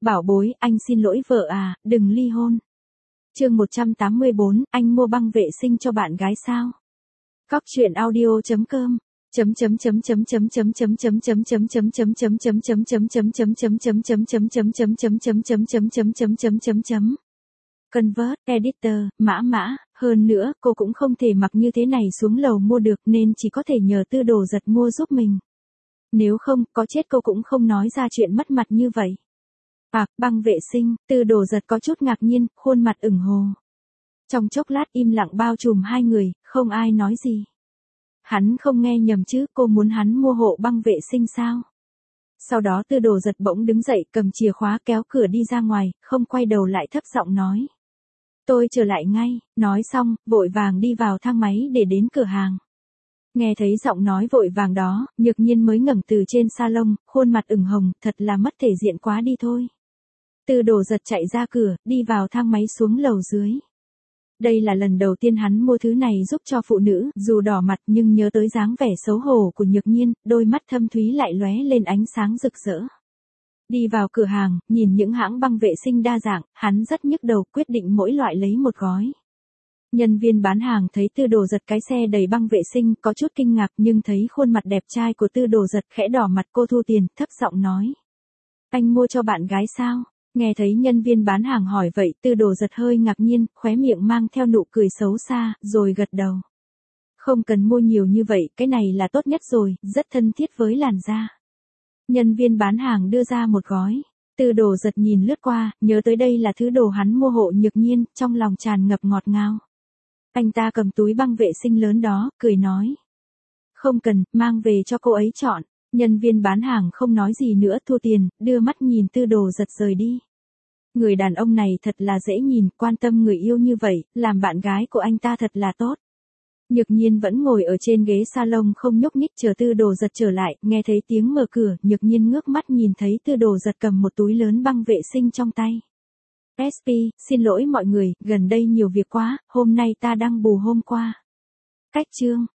Bảo bối, anh xin lỗi vợ à, đừng ly hôn. Chương 184, anh mua băng vệ sinh cho bạn gái sao? Cóc truyện audio.com Convert editor, mã, hơn nữa, cô cũng không thể mặc như thế này xuống lầu mua được nên chỉ có thể nhờ Tư Đồ Giật mua giúp mình. Nếu không, có chết cô cũng không nói ra chuyện mất mặt như vậy. Băng vệ sinh, Tư Đồ Giật có chút ngạc nhiên, khuôn mặt ửng hồ. Trong chốc lát im lặng bao trùm hai người, không ai nói gì. Hắn không nghe nhầm chứ, cô muốn hắn mua hộ băng vệ sinh sao? Sau đó Tư Đồ Giật bỗng đứng dậy cầm chìa khóa kéo cửa đi ra ngoài, không quay đầu lại thấp giọng nói. Tôi trở lại ngay, nói xong, vội vàng đi vào thang máy để đến cửa hàng. Nghe thấy giọng nói vội vàng đó, Nhược Nhiên mới ngẩng từ trên salon, khuôn mặt ửng hồng, thật là mất thể diện quá đi thôi. Tư Đồ Giật chạy ra cửa, đi vào thang máy xuống lầu dưới. Đây là lần đầu tiên hắn mua thứ này giúp cho phụ nữ, dù đỏ mặt nhưng nhớ tới dáng vẻ xấu hổ của Nhược Nhiên, đôi mắt thâm thúy lại lóe lên ánh sáng rực rỡ. Đi vào cửa hàng, nhìn những hãng băng vệ sinh đa dạng, hắn rất nhức đầu quyết định mỗi loại lấy một gói. Nhân viên bán hàng thấy Tư Đồ Giật cái xe đầy băng vệ sinh có chút kinh ngạc nhưng thấy khuôn mặt đẹp trai của Tư Đồ Giật khẽ đỏ mặt cô thu tiền, thấp giọng nói. Anh mua cho bạn gái sao? Nghe thấy nhân viên bán hàng hỏi vậy Tư Đồ Giật hơi ngạc nhiên, khóe miệng mang theo nụ cười xấu xa, rồi gật đầu. Không cần mua nhiều như vậy, cái này là tốt nhất rồi, rất thân thiết với làn da. Nhân viên bán hàng đưa ra một gói. Tư Đồ Giật nhìn lướt qua, nhớ tới đây là thứ đồ hắn mua hộ Nhược Nhiên, trong lòng tràn ngập ngọt ngào. Anh ta cầm túi băng vệ sinh lớn đó, cười nói. Không cần, mang về cho cô ấy chọn. Nhân viên bán hàng không nói gì nữa thu tiền, đưa mắt nhìn Tư Đồ Giật rời đi. Người đàn ông này thật là dễ nhìn, quan tâm người yêu như vậy, làm bạn gái của anh ta thật là tốt. Nhược Nhiên vẫn ngồi ở trên ghế salon không nhúc nhích chờ Tư Đồ Giật trở lại, nghe thấy tiếng mở cửa, Nhược Nhiên ngước mắt nhìn thấy Tư Đồ Giật cầm một túi lớn băng vệ sinh trong tay. SP, xin lỗi mọi người, gần đây nhiều việc quá, hôm nay ta đăng bù hôm qua. Cách chương.